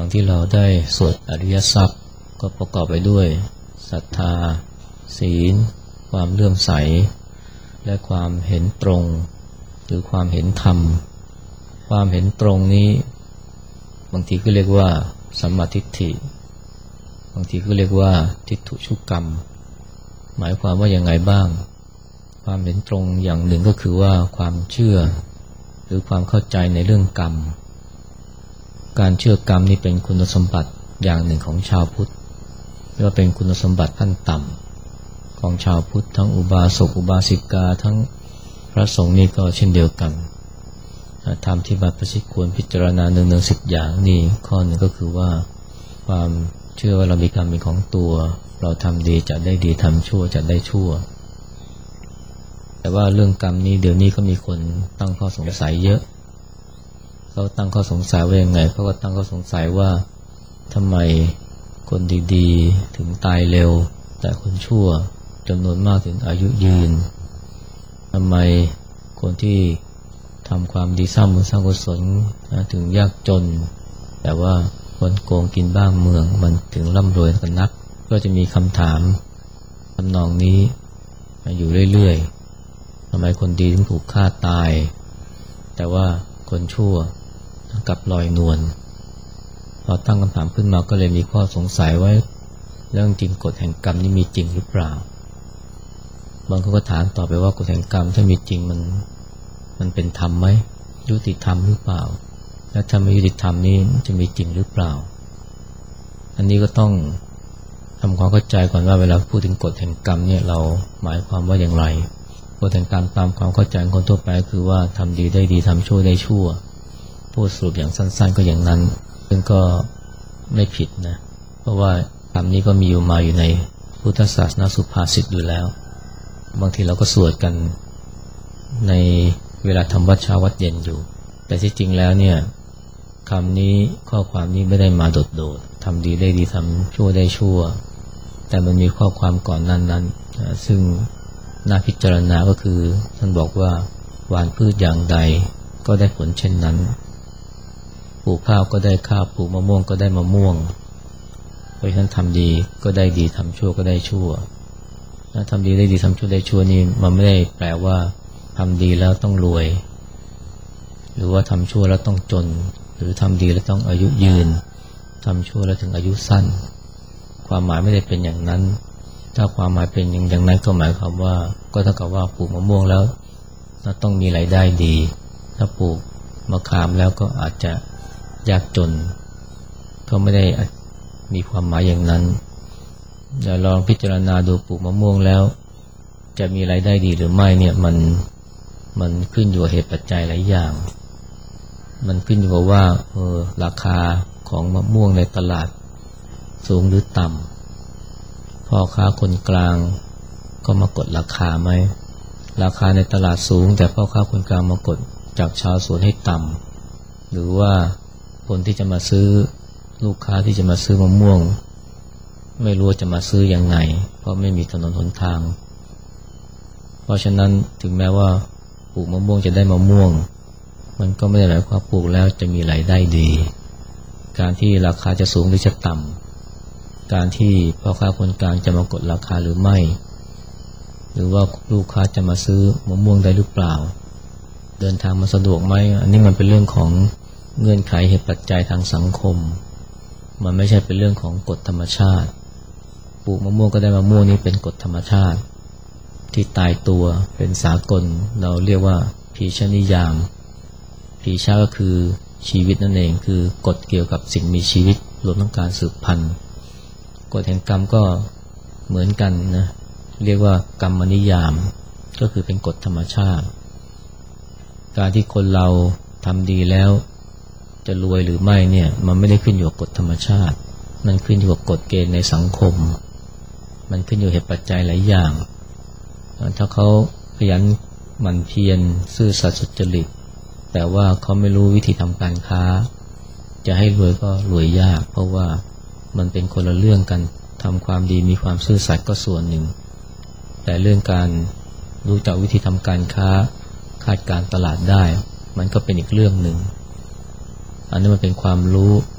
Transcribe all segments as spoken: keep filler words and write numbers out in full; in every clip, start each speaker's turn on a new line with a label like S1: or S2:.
S1: ที่เราได้สวดอริยทรัพย์ก็ประกอบไปด้วยศรัทธาศีลความเลื่อมใสและความเห็นตรงหรือความเห็นธรรมความเห็นตรงนี้บางทีก็เรียกว่าสัมมาทิฏฐิบางทีก็เรียกว่าทิฏฐุชุกกรรมหมายความว่ายังไงบ้างความเห็นตรงอย่างหนึ่งก็คือว่าความเชื่อหรือความเข้าใจในเรื่องกรรมการเชื่อกรรมนี่เป็นคุณสมบัติอย่างหนึ่งของชาวพุทธเรียกว่าเป็นคุณสมบัติขั้นต่ำของชาวพุทธทั้งอุบาสกอุบาสิกาทั้งพระสงฆ์นี่ก็เช่นเดียวกันธรรมที่บัพพชิตควรพิจารณาหนึ่งหนึ่งสิบอย่างนี่ข้อหนึ่งก็คือว่าความเชื่อว่าเรามีกรรมเป็นของตัวเราทำดีจะได้ดีทำชั่วจะได้ชั่วแต่ว่าเรื่องกรรมนี้เดี๋ยวนี้ก็มีคนตั้งข้อสงสัยเยอะเขาตั้งข้อสงสัยว่ายังไงเขาก็ตั้งข้อสงสัยว่าทำไมคนดีๆถึงตายเร็วแต่คนชั่วจำนวนมากถึงอายุยืนทำไมคนที่ทำความดีสร้างบุญสร้างกุศลถึงยากจนแต่ว่าคนโกงกินบ้านเมืองมันถึงร่ำรวยกันนักก็จะมีคำถามทำนองนี้อยู่เรื่อยๆทำไมคนดีถึงถูกฆ่าตายแต่ว่าคนชั่วกลับลอยนวลพอตั้งคำถามขึ้นมาก็เลยมีข้อสงสัยว่าเรื่องจริงกฎแห่งกรรมนี่มีจริงหรือเปล่าบางคนก็ถามต่อไปว่ากฎแห่งกรรมถ้ามีจริงมันมันเป็นธรรมไหมยุติธรรมหรือเปล่าและถ้าไม่ยุติธรรมนี่จะมีจริงหรือเปล่าอันนี้ก็ต้องทำความเข้าใจก่อนว่าเวลาพูดถึงกฎแห่งกรรมเนี่ยเราหมายความว่าอย่างไรกฎแห่งกรรมตามความเข้าใจของคนทั่วไปคือว่าทำดีได้ดีทำชั่วได้ชั่วพูดสรุปอย่างสั้นๆก็อย่างนั้นซึ่งก็ไม่ผิดนะเพราะว่าคำนี้ก็มีอยู่มาอยู่ในพุทธศาสนาสุภาษิตอยู่แล้วบางทีเราก็สวดกันในเวลาทำวัดเช้าวัดเย็นอยู่แต่ที่จริงแล้วเนี่ยคำนี้ข้อความนี้ไม่ได้มาโดดๆทำดีได้ดีทำชั่วได้ชั่วแต่มันมีข้อความก่อนนั้นนั้นซึ่งน่าพิจารณาก็คือท่านบอกว่าหว่านพืชอย่างใดก็ได้ผลเช่นนั้นปลูกข้าวก็ได้ข้าวปลูกมะม่วงก็ได้มะม่วงเพราะฉะนั้นทำดีก็ได้ดีทำชั่วก็ได้ชั่วถ้าทำดีได้ดีทำชั่วได้ชั่วนี่มันไม่ได้แปลว่าทำดีแล้วต้องรวยหรือว่าทำชั่วแล้วต้องจนหรือทำดีแล้วต้องอายุยืนทำชั่วแล้วถึงอายุสั้นความหมายไม่ได้เป็นอย่างนั้นถ้าความหมายเป็นอย่างอย่างนั้นก็หมายความว่าก็เท่ากับว่าปลูกมะม่วงแล้วต้องมีรายได้ดีถ้าปลูกมะขามแล้วก็อาจจะยากจนก็ไม่ได้มีความหมายอย่างนั้นเดี๋ยวลองพิจารณาดูปลูกมะม่วงแล้วจะมีรายได้ดีหรือไม่เนี่ยมันมันขึ้นอยู่กับเหตุปัจจัยหลายอย่างมันขึ้นอยู่กับว่าเออราคาของมะม่วงในตลาดสูงหรือต่ำพ่อค้าคนกลางก็มากดราคาไหมราคาในตลาดสูงแต่พ่อค้าคนกลางมากดจากชาวสวนให้ต่ำหรือว่าคนที่จะมาซื้อลูกค้าที่จะมาซื้อมะม่วงไม่รู้จะมาซื้อยังไงเพราะไม่มีถนนหนทางเพราะฉะนั้นถึงแม้ว่าปลูกมะม่วงจะได้มะม่วงมันก็ไม่ได้หมายความปลูกแล้วจะมีรายได้ดีการที่ราคาจะสูงหรือจะต่ำการที่พ่อค้าคนกลางจะมากดราคาหรือไม่หรือว่าลูกค้าจะมาซื้อมะม่วงได้หรือเปล่าเดินทางมาสะดวกไหมอันนี้มันเป็นเรื่องของเงื่อนไขเหตุปัจจัยทางสังคมมันไม่ใช่เป็นเรื่องของกฎธรรมชาติปลูกมะม่วงก็ได้มะม่วงนี่เป็นกฎธรรมชาติที่ตายตัวเป็นสากลเราเรียกว่าพีชนิยามพีชาก็คือชีวิตนั่นเองคือกฎเกี่ยวกับสิ่งมีชีวิตรวมทั้งการสืบพันธุ์กฎแห่งกรรมก็เหมือนกันนะเรียกว่ากรรมนิยามก็คือเป็นกฎธรรมชาติการที่คนเราทำดีแล้วจะรวยหรือไม่เนี่ยมันไม่ได้ขึ้นอยู่กับกฎธรรมชาติมันขึ้นอยู่กับกฎเกณฑ์ในสังคมมันขึ้นอยู่เหตุปัจจัยหลายอย่างถ้าเขาขยันหมั่นเพียรซื่อสัตย์สุจริตแต่ว่าเขาไม่รู้วิธีทำการค้าจะให้รวยก็รวยยากเพราะว่ามันเป็นคนละเรื่องกันทำความดีมีความซื่อสัตย์ก็ส่วนหนึ่งแต่เรื่องการรู้จักวิธีทำการค้าคาดการตลาดได้มันก็เป็นอีกเรื่องหนึ่งอันนี้มันเป็นความรู้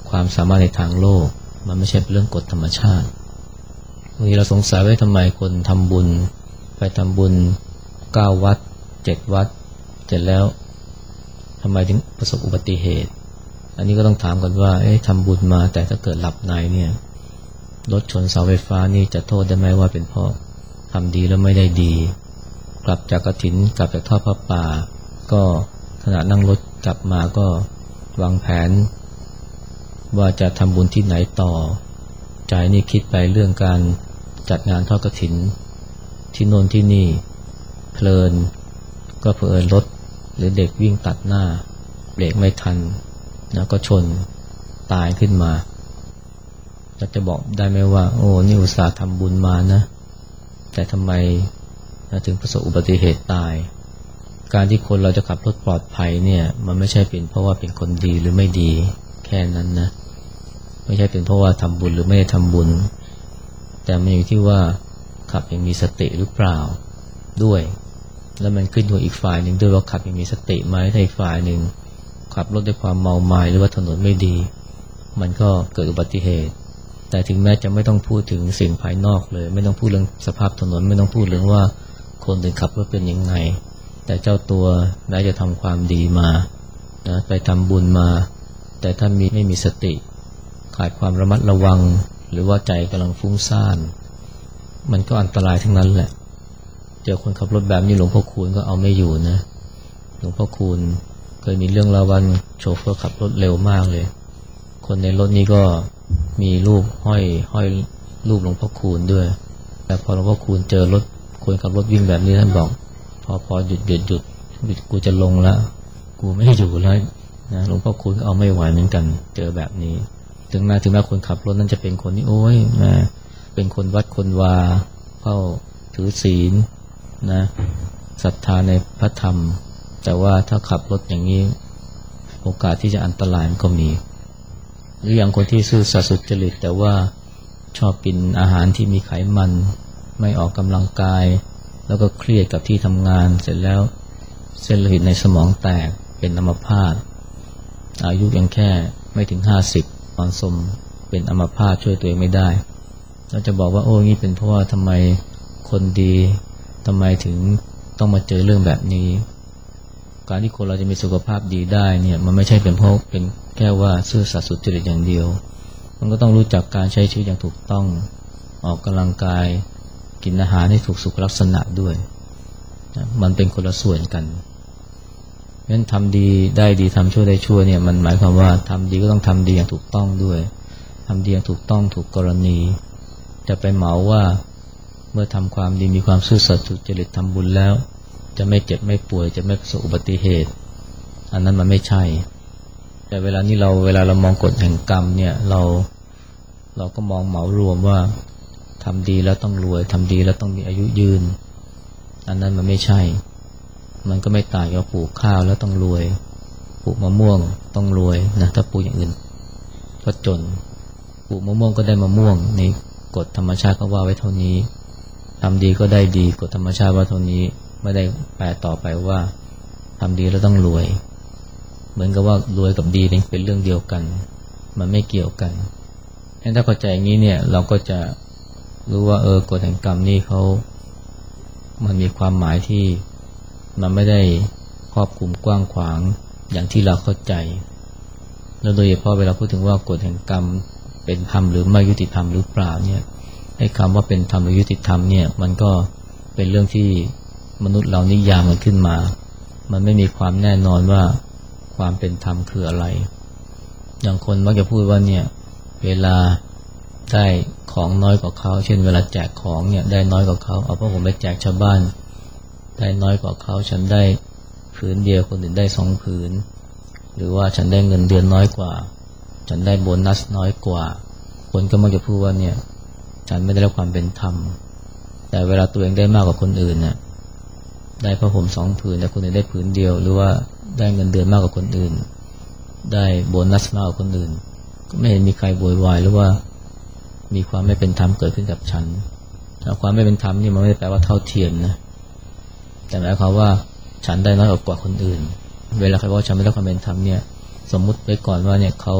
S1: ความสามารถในทางโลกมันไม่ใช่เป็นเรื่องกฎธรรมชาติวันนี้เราสงสัยว่าทำไมคนทำบุญไปทำบุญเก้าวัดเจ็ดวัดเสร็จแล้วทำไมถึงประสบอุบัติเหตุอันนี้ก็ต้องถามกันว่าเอ๊ะทำบุญมาแต่ถ้าเกิดหลับในเนี่ยรถชนเสาไฟฟ้านี่จะโทษได้ไหมว่าเป็นเพราะทำดีแล้วไม่ได้ดีกลับจากกฐินกลับจากทอดผ้าป่าก็ขณะนั่งรถกลับมาก็วางแผนว่าจะทำบุญที่ไหนต่อใจนี่คิดไปเรื่องการจัดงานทอดกฐินที่โน่นที่นี่เพลินก็เผอิญรถหรือเด็กวิ่งตัดหน้าเบรกไม่ทันแล้วก็ชนตายขึ้นมาเราจะบอกได้ไหมว่าโอ้นี่อุตส่าห์ทำบุญมานะแต่ทำไมถึงประสบอุบัติเหตุตายการที่คนเราจะขับรถปลอดภัยเนี่ยมันไม่ใช่เป็นเพราะว่าเป็นคนดีหรือไม่ดีแค่นั้นนะไม่ใช่เป็นเพราะว่าทำบุญหรือไม่ได้ทำบุญแต่มันอยู่ที่ว่าขับยังมีสติหรือเปล่าด้วยแล้วมันขึ้นอยู่อีกฝ่ายหนึ่งด้วยว่าขับยังมีสติไหมถ้าอีกฝ่ายหนึ่งขับรถด้วยความเมาหมายหรือว่าถนนไม่ดีมันก็เกิดอุบัติเหตุแต่ถึงแม้จะไม่ต้องพูดถึงสิ่งภายนอกเลยไม่ต้องพูดเรื่องสภาพถนนไม่ต้องพูดเรื่องว่าคนอื่นขับรถเป็นยังไงแต่เจ้าตัวแม้จะทำความดีมานะไปทำบุญมาแต่ถ้ามีไม่มีสติขาดความระมัดระวังหรือว่าใจกำลังฟุ้งซ่านมันก็อันตรายทั้งนั้นแหละเจอคนขับรถแบบนี้หลวงพ่อคูณก็เอาไม่อยู่นะหลวงพ่อคูณเคยมีเรื่องเล่าว่าโชเฟอร์ขับรถเร็วมากเลยคนในรถนี้ก็มีรูปห้อยห้อยรูปหลวงพ่อคูณด้วยแต่พอหลวงพ่อคูณเจอรถคนขับรถวิ่งแบบนี้ท่านบอกพอพอหยุดหยุดหยุดกูจะลงแล้วกูไม่อยู่แล้วนะหลวงพ่อคูณก็เอาไม่ไหวเหมือนกันเจอแบบนี้ถึงแม้ถึงแม้คนขับรถนั้นจะเป็นคนที่โอ้ยนะเป็นคนวัดคนวาเข้าถือศีลนะศรัทธาในพระธรรมแต่ว่าถ้าขับรถอย่างนี้โอกาสที่จะอันตรายมันก็มีหรืออย่างคนที่ซื่อสัตย์สุจริตแต่ว่าชอบกินอาหารที่มีไขมันไม่ออกกำลังกายแล้วก็เครียดกับที่ทำงานเสร็จแล้วเส้นโลหิตในสมองแตกเป็นอัมพาตอายุยังแค่ไม่ถึงห้าสิบตอนสมเป็นอัมพาตช่วยตัวเองไม่ได้เราจะบอกว่าโอ้นี่เป็นเพราะว่าทำไมคนดีทำไมถึงต้องมาเจอเรื่องแบบนี้การที่คนเราจะมีสุขภาพดีได้เนี่ยมันไม่ใช่เป็นเพราะเป็นแค่ว่าซื่อสัตย์สุจริตอย่างเดียวมันก็ต้องรู้จักการใช้ชีวิตอย่างถูกต้องออกกำลังกายกินอาหารให้ถูกสุขลักษณะด้วยมันเป็นคนละส่วนกันงั้นทำดีได้ดีทำชั่วได้ชั่วเนี่ยมันหมายความว่าทำดีก็ต้องทำดีอย่างถูกต้องด้วยทำดีอย่างถูกต้องถูกกรณีจะไปเหมาว่าเมื่อทำความดีมีความซื่อสัตย์สุจริตทำบุญแล้วจะไม่เจ็บไม่ป่วยจะไม่ประสบอุบัติเหตุอันนั้นมันไม่ใช่แต่เวลานี้เราเวลาเรามองกฎแห่งกรรมเนี่ยเราเราก็มองเหมารวมว่าทำดีแล้วต้องรวยทำดีแล้วต้องมีอายุยืนอันนั้นมันไม่ใช่มันก็ไม่ต่างกับปลูกข้าวแล้วต้องรวยปลูกมะม่วงต้องรวยนะถ้าปลูกอย่างอื่นก็จนปลูกมะม่วงก็ได้มะม่วงในกฎธรรมชาติก็ว่าไว้เท่านี้ทำดีก็ได้ดีกฎธรรมชาติว่าเท่านี้ไม่ได้แปลต่อไปว่าทำดีแล้วต้องรวยเหมือนกับว่ารวยกับดีเป็นเรื่องเดียวกันมันไม่เกี่ยวกันถ้าเข้าใจอย่างนี้เนี่ยเราก็จะรู้ว่าเออกฎแห่งกรรมนี่เขามันมีความหมายที่มันไม่ได้ครอบคลุมกว้างขวางอย่างที่เราเข้าใจแล้วโดยเฉพาะเวลาพูดถึงว่ากฎแห่งกรรมเป็นธรรมหรือไม่ยุติธรรมหรือเปล่าเนี่ยไอ้คำว่าเป็นธรรมหรือยุติธรรมเนี่ยมันก็เป็นเรื่องที่มนุษย์เรานิยามมันขึ้นมามันไม่มีความแน่นอนว่าความเป็นธรรมคืออะไรอย่างคนมักจะพูดว่าเนี่ยเวลาได้ของน้อยกว่าเขาเช่นเวลาแจกของเนี่ยได้น้อยกว่าเขาเอาเพราะผมไปแจกชาวบ้านได้น้อยกว่าเขาฉันได้ผืนเดียวคนอื่นได้สองผืนหรือว่าฉันได้เงินเดือนน้อยกว่าฉันได้โบนัสน้อยกว่าคนก็มักจะพูดว่าเนี่ยฉันไม่ได้รับความเป็นธรรมแต่เวลาตัวเองได้มากกว่าคนอื่นเนี่ยได้ผ้าห่มสองผืนแต่คนอื่นได้ผืนเดียวหรือว่าได้เงินเดือนมากกว่าคนอื่นได้โบนัสมากกว่าคนอื่นก็ไม่เห็นมีใครโวยวายหรือว่ามีความไม่เป็นธรรมเกิดขึ้นกับฉันความไม่เป็นธรรมนี่มันไม่ได้แปลว่าเท่าเทียมนะแต่หมายความว่าฉันได้น้อยกว่าคนอื่นเวลาใครว่าฉันไม่ได้ความเป็นธรรมเนี่ยสมมุติไว้ก่อนว่าเนี่ยเขา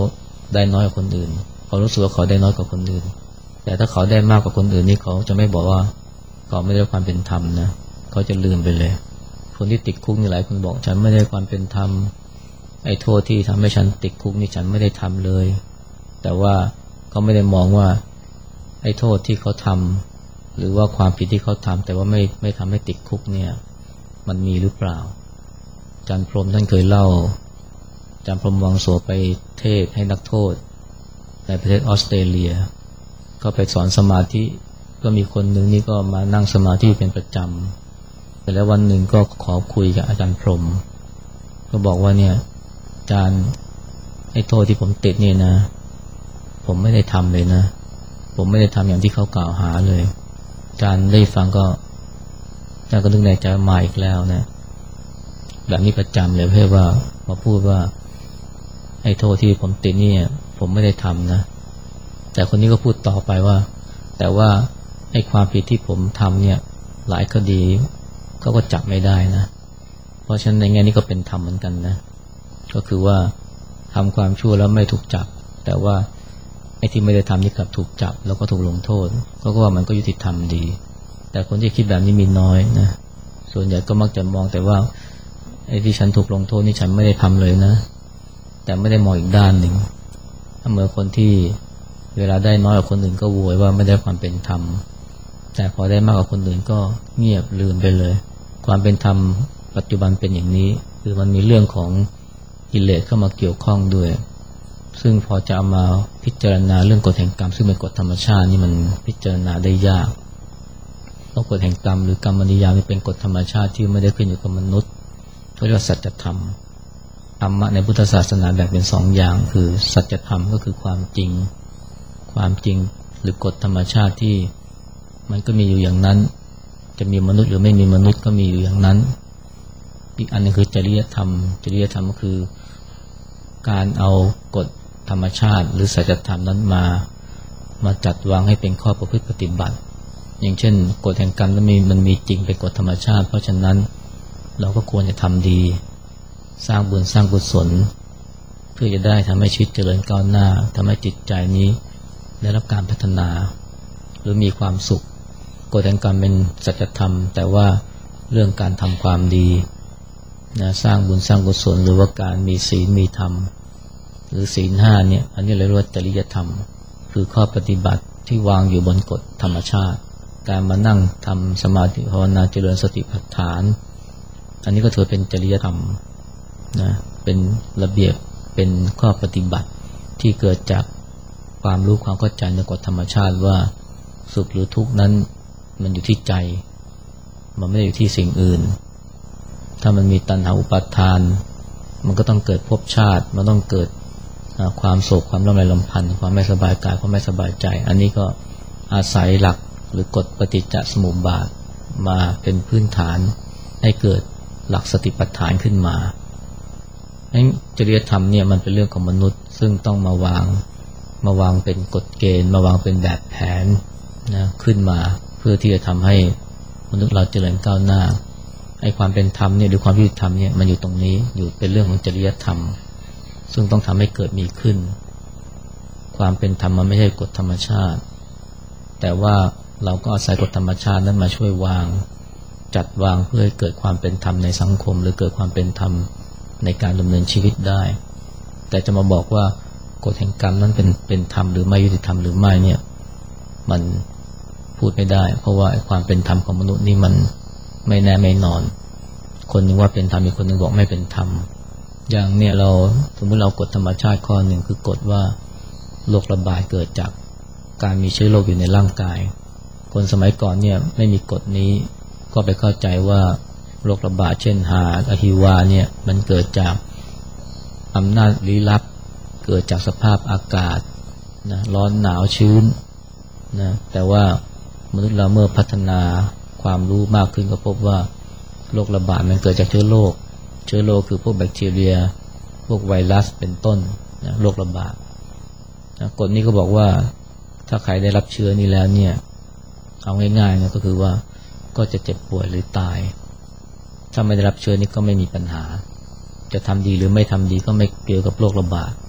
S1: ได้น้อยกว่าคนอื่นเขารู้สึกว่าเขาได้น้อยกว่าคนอื่นแต่ถ้าเขาได้มากกว่าคนอื่นนี่เขาจะไม่บอกว่าเขาไม่ได้ความเป็นธรรมนะเขาจะลืมไปเลยคนที่ติดคุกนี่หลายคนบอกฉันไม่ได้ความเป็นธรรมไอ้โทษที่ทำให้ฉันติดคุกนี่ฉันไม่ได้ทำเลยแต่ว่าเขาไม่ได้มองว่าไอ้โทษที่เขาทำหรือว่าความผิดที่เขาทำแต่ว่าไม่ไม่ทำให้ติดคุกเนี่ยมันมีหรือเปล่าอาจารย์พรหมท่านเคยเล่าอาจารย์พรหมวังโสไปเทศให้นักโทษในประเทศออสเตรเลียก็ไปสอนสมาธิก็มีคนหนึ่งนี่ก็มานั่งสมาธิเป็นประจำแต่แล้ววันหนึ่งก็ขอคุยกับอาจารย์พรหมก็บอกว่าเนี่ยอาจารย์ไอ้โทษที่ผมติดนี่นะผมไม่ได้ทำเลยนะผมไม่ได้ทำอย่างที่เขากล่าวหาเลยอาจารย์ได้ฟังก็อาจารย์ก็นึกในใจมาอีกแล้วนะแบบนี้ประจำเลยเพื่อว่ามาพูดว่าไอ้โทษที่ผมติดนี่ผมไม่ได้ทำนะแต่คนนี้ก็พูดต่อไปว่าแต่ว่าไอ้ความผิดที่ผมทำเนี่ยหลายคดีเขาก็จับไม่ได้นะเพราะฉะนั้นในแง่นี้ก็เป็นธรรมเหมือนกันนะก็คือว่าทำความชั่วแล้วไม่ถูกจับแต่ว่าไอ้ที่ไม่ได้ทำนี่กลับถูกจับแล้วก็ถูกลงโทษก็ว่ามันก็ยุติธรรมดีแต่คนที่คิดแบบนี้มีน้อยนะส่วนใหญ่ก็มักจะมองแต่ว่าไอ้ที่ฉันถูกลงโทษนี่ฉันไม่ได้ทำเลยนะแต่ไม่ได้มองอีกด้านหนึ่งเหมือนคนที่เวลาได้น้อยกว่าคนอื่นก็โวยว่าไม่ได้ความเป็นธรรมแต่พอได้มากกว่าคนอื่นก็เงียบลืมไปเลยความเป็นธรรมปัจจุบันเป็นอย่างนี้คือมันมีเรื่องของกิเลสเข้ามาเกี่ยวข้องด้วยซึ่งพอจะเอามาพิจารณาเรื่องกฎแห่งกรรมซึ่งเป็นกฎธรรมชาตินี่มันพิจารณาได้ยากเพราะกฎแห่งกรรมหรือกรรมนิยามนี่เป็นกฎธรรมชาติที่ไม่ได้ขึ้นอยู่กับมนุษย์เรียกว่าสัจธรรมธรรมะในพุทธศาสนาแบ่งเป็นสองอย่างคือสัจธรรมก็คือความจริงความจริงหรือกฎธรรมชาติที่มันก็มีอยู่อย่างนั้นจะมีมนุษย์หรือไม่มีมนุษย์ก็มีอยู่อย่างนั้นอีกอันนึงคือจริยธรรมจริยธรรมก็คือการเอากฎธรรมชาติหรือสัจธรรมนั้นมามาจัดวางให้เป็นข้อประพฤติปฏิบัติอย่างเช่นกฎแห่งกรรมนั้นมีมันมีจริงเป็นกฎธรรมชาติเพราะฉะนั้นเราก็ควรจะทำดีสร้างบุญสร้างกุศลเพื่อจะได้ทำให้ชีวิตเจริญก้าวหน้าทำให้จิตใจนี้ได้รับการพัฒนาหรือมีความสุขกฎแห่งกรรมเป็นสัจธรรมแต่ว่าเรื่องการทำความดีนะสร้างบุญสร้างกุศลหรือว่าการมีศีลมีธรรมหรือศีลห้าเนี่ยอันนี้เรียกว่าจริยธรรมคือข้อปฏิบัติที่วางอยู่บนกฎธรรมชาติการมานั่งทำสมาธิภาวนาเจริญสติปัฏฐานอันนี้ก็ถือเป็นจริยธรรมนะเป็นระเบียบเป็นข้อปฏิบัติที่เกิดจากความรู้ความเข้าใจในกฎธรรมชาติว่าสุขหรือทุกข์นั้นมันอยู่ที่ใจมันไม่ได้อยู่ที่สิ่งอื่นถ้ามันมีตัณหาอุปาทานมันก็ต้องเกิดภพชาติมันต้องเกิดความโศกความร่ำไรรำพันความไม่สบายกายความไม่สบายใจอันนี้ก็อาศัยหลักหรือกฎปฏิจจสมุปบาทมาเป็นพื้นฐานให้เกิดหลักสติปัฏฐานขึ้นมาจริยธรรมเนี่ยมันเป็นเรื่องของมนุษย์ซึ่งต้องมาวางมาวางเป็นกฎเกณฑ์มาวางเป็นแบบแผนนะขึ้นมาเพื่อที่จะทำให้มนุษย์เราเจริญก้าวหน้าไอ้ความเป็นธรรมเนี่ยหรือความยุติธรรมเนี่ยมันอยู่ตรงนี้อยู่เป็นเรื่องของจริยธรรมซึ่งต้องทำให้เกิดมีขึ้นความเป็นธรรมมันไม่ใช่กฎธรรมชาติแต่ว่าเราก็อาศัยกฎธรรมชาตินั้นมาช่วยวางจัดวางเพื่อให้เกิดความเป็นธรรมในสังคมหรือเกิดความเป็นธรรมในการดำเนินชีวิตได้แต่จะมาบอกว่ากฎแห่งกรรมนั้นเป็นเป็นธรรมหรือไม่ยุติธรรมหรือไม่เนี่ยมันพูดไม่ได้เพราะว่าความเป็นธรรมของมนุษย์นี่มันไม่แน่ไม่นอนคนนึงว่าเป็นธรรมอีกคนนึงบอกไม่เป็นธรรมอย่างเนี่ยเราสมมติเรากฎธรรมชาติข้อหนึ่งคือกฎว่าโรคระบาดเกิดจากการมีเชื้อโรคอยู่ในร่างกายคนสมัยก่อนเนี่ยไม่มีกฎนี้ก็ไปเข้าใจว่าโรคระบาดเช่นหาอหิวาเนี่ยมันเกิดจากอำนาจลี้ลับเกิดจากสภาพอากาศนะร้อนหนาวชื้นนะแต่ว่ามนุษย์เราเมื่อพัฒนาความรู้มากขึ้นก็พบว่าโรคระบาดมันเกิดจากเชื้อโรคเชื้อโรคคือพวกแบคทีเรียพวกไวรัสเป็นต้นนะโรคระบาดนะกฎนี้ก็บอกว่าถ้าใครได้รับเชื้อนี้แล้วเนี่ยเอาง่ายๆนะก็คือว่าก็จะเจ็บป่วยหรือตายถ้าไม่ได้รับเชื้อนี้ก็ไม่มีปัญหาจะทำดีหรือไม่ทำดีก็ไม่เกี่ยวกับโรคระบาด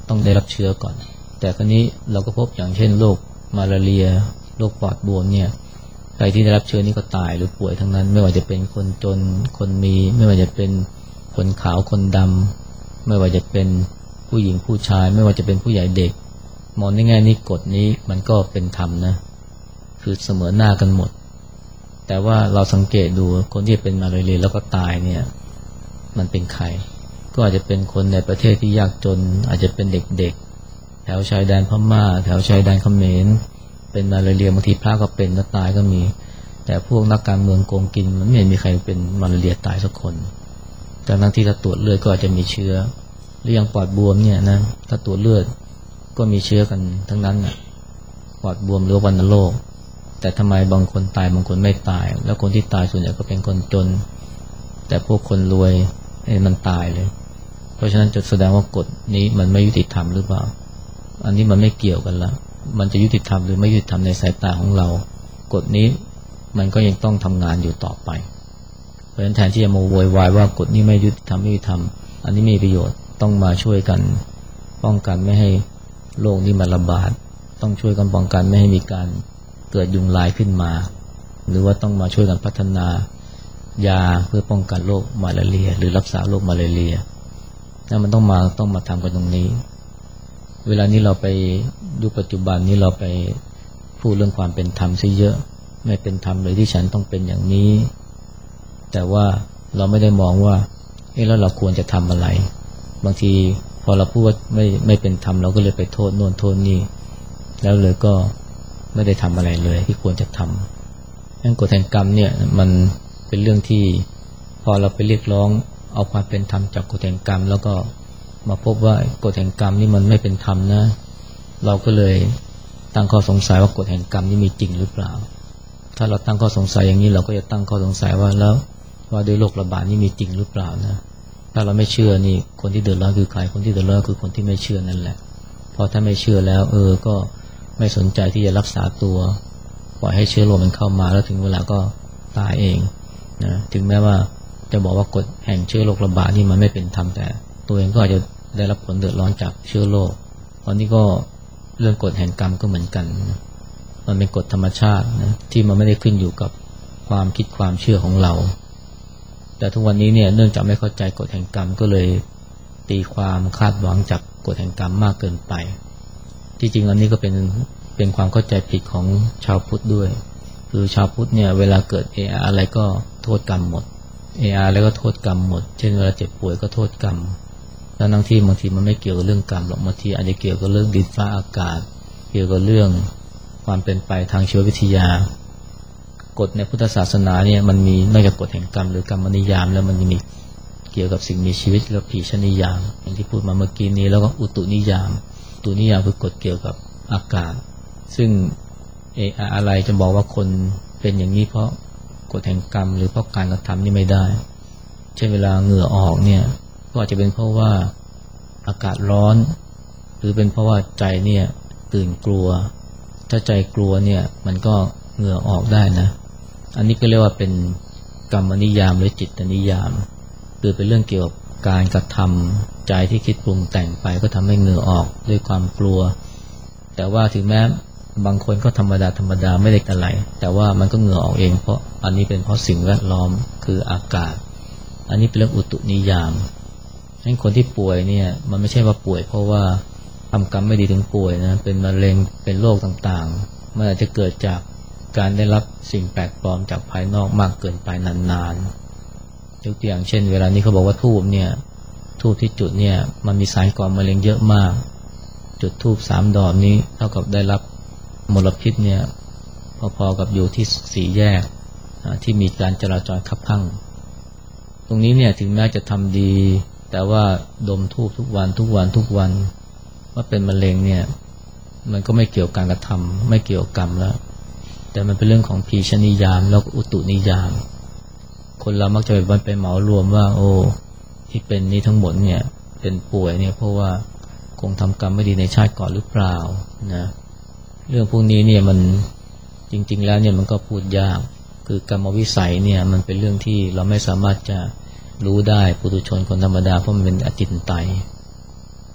S1: ต้องได้รับเชื้อก่อนแต่คราวนี้เราก็พบอย่างเช่นโรคมาลาเรียโรคปอดบวมเนี่ยใครที่ได้รับเชื้อนี้ก็ตายหรือป่วยทั้งนั้นไม่ว่าจะเป็นคนจนคนมีไม่ว่าจะเป็นคนขาวคนดำไม่ว่าจะเป็นผู้หญิงผู้ชายไม่ว่าจะเป็นผู้ใหญ่เด็กมองในแง่นี้กฎนี้มันก็เป็นธรรมนะคือเสมอหน้ากันหมดแต่ว่าเราสังเกตดูคนที่เป็นมาลาเรียแล้วก็ตายเนี่ยมันเป็นใครก็อาจจะเป็นคนในประเทศที่ยากจนอาจจะเป็นเด็กๆแถวชายแดนพม่าแถวชายแดนเขมรเป็นมาลาเรียบางทีพระก็เป็นแล้วตายก็มีแต่พวกนักการเมืองโกงกินมันไม่เห็นมีใครเป็นมาลาเรียตายสักคนแต่ทั้งที่ถ้าตรวจเลือดก็อาจจะมีเชื้อหรือยังปอดบวมเนี่ยนะถ้าตรวจเลือดก็มีเชื้อกันทั้งนั้นน่ะปอดบวมหรือวัณโรคแต่ทำไมบางคนตายบางคนไม่ตายแล้วคนที่ตายส่วนใหญ่ก็เป็นคนจนแต่พวกคนรวยมันตายเลยเพราะฉะนั้นจะแสดงว่ากฎนี้มันไม่ยุติธรรมหรือเปล่าอันนี้มันไม่เกี่ยวกันละมันจะยุติธรรมหรือไม่ยุติธรรมในสายตาของเรากฎนี้มันก็ยังต้องทำงานอยู่ต่อไปเพราะฉะนั้นแทนที่จะมาโวยวายว่ากฎนี้ไม่ยุติธรรมไม่ยุติธรรมอันนี้มีประโยชน์ต้องมาช่วยกันป้องกันไม่ให้โรคนี้มันระบาดต้องช่วยกันป้องกันไม่ให้มีการเกิดยุงลายขึ้นมาหรือว่าต้องมาช่วยกันพัฒนายาเพื่อป้องกันโรคมาลาเรียหรือรักษาโรคมาลาเรียนั่นมันต้องมาต้องมาทำกันตรงนี้เวลานี้เราไปยุคปัจจุบันนี้เราไปพูดเรื่องความเป็นธรรมซะเยอะไม่เป็นธรรมเลยที่ฉันต้องเป็นอย่างนี้แต่ว่าเราไม่ได้มองว่าเอ๊ะแล้วเราควรจะทำอะไรบางทีพอเราพูดว่าไม่ไม่เป็นธรรมเราก็เลยไปโทษโน่นโทษนี่แล้วเลยก็ไม่ได้ทำอะไรเลยที่ควรจะทำงั้นกฎแห่งกรรมเนี่ยมันเป็นเรื่องที่พอเราไปเรียกร้องเอาความเป็นธรรมจากกฎแห่งกรรมแล้วก็มาพบว่ากฎแห่งกรรมนี่มันไม่เป็นธรรมนะเราก็เลยตั้งข้อสงสัยว่ากฎแห่งกรรมนี่มีจริงหรือเปล่าถ้าเราตั้งข้อสงสัยอย่างนี้เราก็จะตั้งข้อสงสัยว่าแล้วว่าด้วยโรคระบาดนี่มีจริงหรือเปล่านะถ้าเราไม่เชื่อนี่คนที่เดือดร้อนคือใครคนที่เดือดร้อนคือคนที่ไม่เชื่อนั่นแหละพอถ้าไม่เชื่อแล้วเออก็ไม่สนใจที่จะรักษาตัวปล่อยให้เชื้อโรคมันเข้ามาแล้วถึงเวลาก็ตายเองนะถึงแม้ว่าจะบอกว่ากฎแห่งเชื้อโรคระบาดนี่มันไม่เป็นธรรมแต่ตัวเองก็อาจจะได้รับผลเดือดร้อนจากเชื้อโรคตอนนี้ก็เรื่องกฎแห่งกรรมก็เหมือนกันนะมันเป็นกฎธรรมชาตินะที่มันไม่ได้ขึ้นอยู่กับความคิดความเชื่อของเราแต่ทุกวันนี้เนี่ยเนื่องจากไม่เข้าใจกฎแห่งกรรมก็เลยตีความคาดหวังจากกฎแห่งกรรมมากเกินไปที่จริงอันนี้ก็เป็นเป็นความเข้าใจผิดของชาวพุทธด้วยคือชาวพุทธเนี่ยเวลาเกิดเอออะไรก็โทษกรรมหมดเอออะไรก็โทษกรรมหมดเช่นเวลาเจ็บป่วยก็โทษกรรมแล้วทั้งที่บางทีมันไม่เกี่ยวกับเรื่องกรรมหรอกบางทีอาจจะเกี่ยวกับเรื่องดินฟ้าอากาศเกี่ยวกับเรื่องความเป็นไปทางชีววิทยากฎในพุทธศาสนาเนี่ยมันมีนอกจากกฎแห่งกรรมหรือกรรมนิยามแล้วมันมีเกี่ยวกับสิ่งมีชีวิตและผีชนิยามอย่างที่พูดมาเมื่อกี้นี้แล้วก็อุตุนิยามอุตุนิยามคือกฎเกี่ยวกับอากาศซึ่งเอออะไรจะบอกว่าคนเป็นอย่างนี้เพราะกฎแห่งกรรมหรือเพราะการกระทำนี่ไม่ได้เช่นเวลาเหงื่อออกเนี่ยก็อาจจะเป็นเพราะว่าอากาศร้อนหรือเป็นเพราะว่าใจเนี่ยตื่นกลัวถ้าใจกลัวเนี่ยมันก็เหงื่อออกได้นะอันนี้ก็เรียกว่าเป็นกรรมนิยามหรือจิตนิยามคือเป็นเรื่องเกี่ยวกับการกระทำใจที่คิดปรุงแต่งไปก็ทำให้เหงื่อออกด้วยความกลัวแต่ว่าถึงแม้บางคนก็ธรรมดาธรรมดาไม่ได้อะไรแต่ว่ามันก็เหงื่อออกเองเพราะอันนี้เป็นเพราะสิ่งแวดล้อมคืออากาศอันนี้เป็นเรื่องอุตุนิยามให้คนที่ป่วยเนี่ยมันไม่ใช่ว่าป่วยเพราะว่าทำกรรมไม่ดีถึงป่วยนะเป็นมะเร็งเป็นโรคต่างๆมันอาจจะเกิดจากการได้รับสิ่งแปลกปลอมจากภายนอกมากเกินไปนานๆยกตัวอย่างเช่นเวลานี้เขาบอกว่าธูปเนี่ยธูปที่จุดเนี่ยมันมีสารก่อมะเร็งเยอะมากจุดธูปสามดอกนี้เท่ากับได้รับมลพิษเนี่ยพอๆกับอยู่ที่สี่แยกที่มีการจราจรคับคั่งตรงนี้เนี่ยถึงแม้จะทำดีแต่ว่าดมธูปทุกวันทุกวันทุกวันว่าเป็นมะเร็งเนี่ยมันก็ไม่เกี่ยวกับการกระทำไม่เกี่ยวกับกรรมแล้วแต่มันเป็นเรื่องของผีชนิยามแล้วก็อุตุนิยามคนเรามักจะไปไปเหมารวมว่าโอ้ที่เป็นนี้ทั้งหมดเนี่ยเป็นป่วยเนี่ยเพราะว่าคงทำกรรมไม่ดีในชาติก่อนหรือเปล่านะเรื่องพวกนี้เนี่ยมันจริงๆแล้วเนี่ยมันก็พูดยากคือกรรมวิสัยเนี่ยมันเป็นเรื่องที่เราไม่สามารถจะรู้ได้ปุถุชนคนธรรมดาเพราะมันเป็นอจินไตย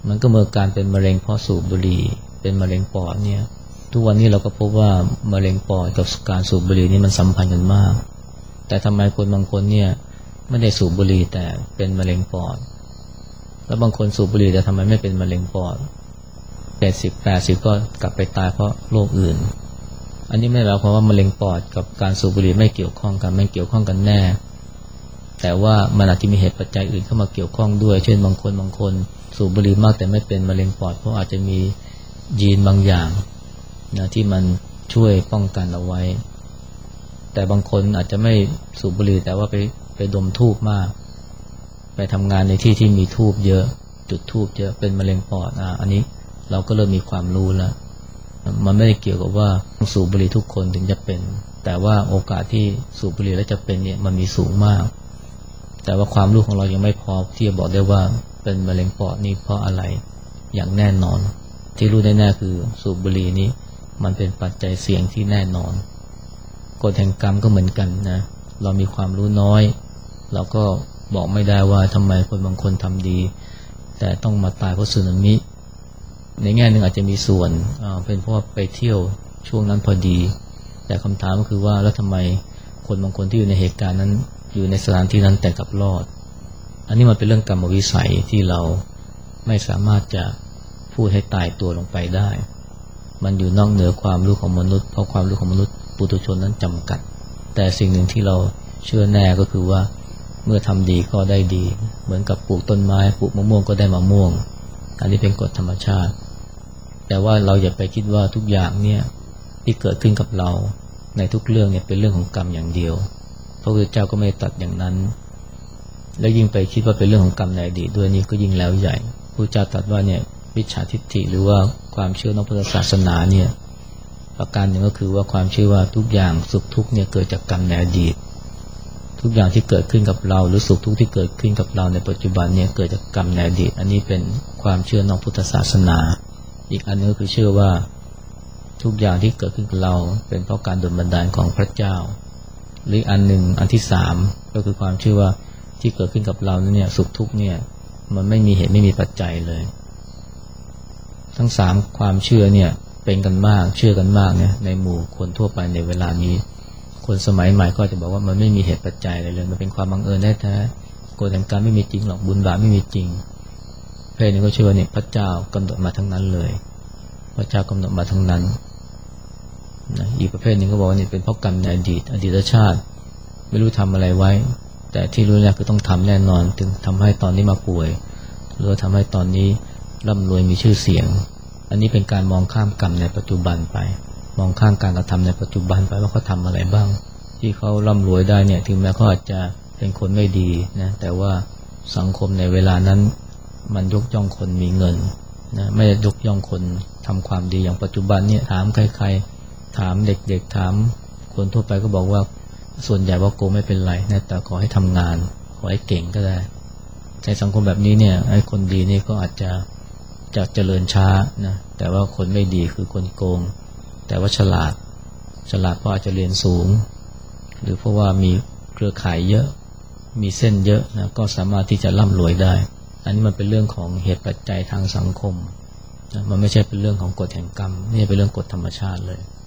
S1: มันก็เหมือนการเป็นมะเร็งเพราะสูบบุหรี่เป็นมะเร็งปอดเนี่ยทุกวันนี้เราก็พบว่ามะเร็งปอดกับการสูบบุหรี่นี่มันสัมพันธ์กันมากแต่ทำไมคนบางคนเนี่ยไม่ได้สูบบุหรี่แต่เป็นมะเร็งปอดแล้วบางคนสูบบุหรี่แต่ทำไมไม่เป็นมะเร็งปอดแปดสิบ แปดสิบก็กลับไปตายเพราะโรคอื่นอันนี้ไม่ได้หมายความว่ามะเร็งปอดกับการสูบบุหรี่ไม่เกี่ยวข้องกันไม่เกี่ยวข้องกันแน่แต่ว่ามันอาจจะมีเหตุปัจจัยอื่นเข้ามาเกี่ยวข้องด้วยเช่นบางคนบางคนสูบบุหรี่มากแต่ไม่เป็นมะเร็งปอดเพราะอาจจะมียีนบางอย่างนะที่มันช่วยป้องกันเอาไว้แต่บางคนอาจจะไม่สูบบุหรี่แต่ว่าไปไปดมธูปมากไปทำงานในที่ที่มีธูปเยอะจุดธูปเยอะเป็นมะเร็งปอดอ่ะอันนี้เราก็เริ่มมีความรู้แล้วมันไม่ได้เกี่ยวกับว่าต้องสูบบุหรี่ทุกคนถึงจะเป็นแต่ว่าโอกาสที่สูบบุหรี่แล้วจะเป็นเนี่ยมันมีสูงมากแต่ว่าความรู้ของเรายังไม่พอที่จะบอกได้ว่าเป็นมะเร็งปอดนี่เพราะอะไรอย่างแน่นอนที่รู้แน่ๆคือสูบบุหรี่นี้มันเป็นปัจจัยเสี่ยงที่แน่นอนกฎแห่งกรรมก็เหมือนกันนะเรามีความรู้น้อยเราก็บอกไม่ได้ว่าทำไมคนบางคนทำดีแต่ต้องมาตายเพราะสึนามิในแง่หนึ่งอาจจะมีส่วนเป็นเพราะไปเที่ยวช่วงนั้นพอดีแต่คำถามก็คือว่าแล้วทำไมคนบางคนที่อยู่ในเหตุการณ์นั้นอยู่ในสถานที่นั้นแต่กลับรอดอันนี้มันเป็นเรื่องกรรมวิสัยที่เราไม่สามารถจะพูดให้ตายตัวลงไปได้มันอยู่นอกเหนือความรู้ของมนุษย์เพราะความรู้ของมนุษย์ปุถุชนนั้นจำกัดแต่สิ่งหนึ่งที่เราเชื่อแน่ก็คือว่าเมื่อทำดีก็ได้ดีเหมือนกับปลูกต้นไม้ปลูกมะม่วงก็ได้มะม่วงอันนี้เป็นกฎธรรมชาติแต่ว่าเราอย่าไปคิดว่าทุกอย่างเนี่ยที่เกิดขึ้นกับเราในทุกเรื่องเนี่ยเป็นเรื่องของกรรมอย่างเดียวพระพุทธเจ้าก็ไม่ตัดอย่างนั้นและยิ่งไปคิดว่าเป็นเรื่องของกรรมในอดีตด้วยนี่ก็ยิ่งแล้วใหญ่พระเจ้าตรัสว่าเนี่ยมิจฉาทิฏฐิหรือว่าความเชื่อนอกพุทธศาสนาเนี่ยประการหนึ่งก็คือว่าความเชื่อว่าทุกอย่างสุขทุกข์เนี่ยเกิดจากกรรมในอดีตทุกอย่างที่เกิดขึ้นกับเราหรือสุขทุกข์ที่เกิดขึ้นกับเราในปัจจุบันเนี่ยเกิดจากกรรมในอดีตอันนี้เป็นความเชื่อนอกพุทธศาสนาอีกอันนึงก็คือเชื่อว่าทุกอย่างที่เกิดขึ้นกับเราเป็นเพราะการดลบันดาลของพระเจ้าหรืออันหนึ่งอันที่สามก็คือความเชื่อว่าที่เกิดขึ้นกับเราเนี่ยสุขทุกข์เนี่ยมันไม่มีเหตุไม่มีปัจจัยเลยทั้งสามความเชื่อเนี่ยเป็นกันมากเชื่อกันมากเนี่ยในหมู่คนทั่วไปในเวลานี้คนสมัยใหม่ก็จะบอกว่ามันไม่มีเหตุปัจจัยอะไรเลยมันเป็นความบังเอิญแท้ๆกฎแห่งกรรมไม่มีจริงหรอกบุญบาปไม่มีจริงเพศนึงก็เชื่อว่าเนี่ยพระเจ้ากำหนดมาทั้งนั้นเลยพระเจ้ากำหนดมาทั้งนั้นนะอีกประเภทหนึ่งก็บอกว่านี่เป็นเพราะกรรมในอดีตอดีตชาติไม่รู้ทำอะไรไว้แต่ที่รู้แน่คือต้องทำแน่นอนถึงทำให้ตอนนี้มาป่วยหรือทำให้ตอนนี้ร่ำรวยมีชื่อเสียงอันนี้เป็นการมองข้ามกรรมในปัจจุบันไปมองข้ามการกระทำในปัจจุบันไปว่าเขาทำอะไรบ้างที่เขาร่ำรวยได้เนี่ยถึงแม้เขาอาจจะเป็นคนไม่ดีนะแต่ว่าสังคมในเวลานั้นมันยกย่องคนมีเงินนะไม่ได้ยกย่องคนทำความดีอย่างปัจจุบันเนี่ยถามใครๆถามเด็กๆถามคนทั่วไปก็บอกว่าส่วนใหญ่ว่าโกไม่เป็นไรนะแต่ขอให้ทำงานขอให้เก่งก็ได้ในสังคมแบบนี้เนี่ยไอ้คนดีนี่ก็อาจจะจะเจริญช้านะแต่ว่าคนไม่ดีคือคนโกงแต่ว่าฉลาดฉลาดเพราะอาจจะเรียนสูงหรือเพราะว่ามีเครือข่ายเยอะมีเส้นเยอะนะก็สามารถที่จะร่ำรวยได้อันนี้มันเป็นเรื่องของเหตุปัจจัยทางสังคมนะมันไม่ใช่เป็นเรื่องของกฎแห่งกรรมนี่เป็นเรื่องกฎธรรมชาติเลย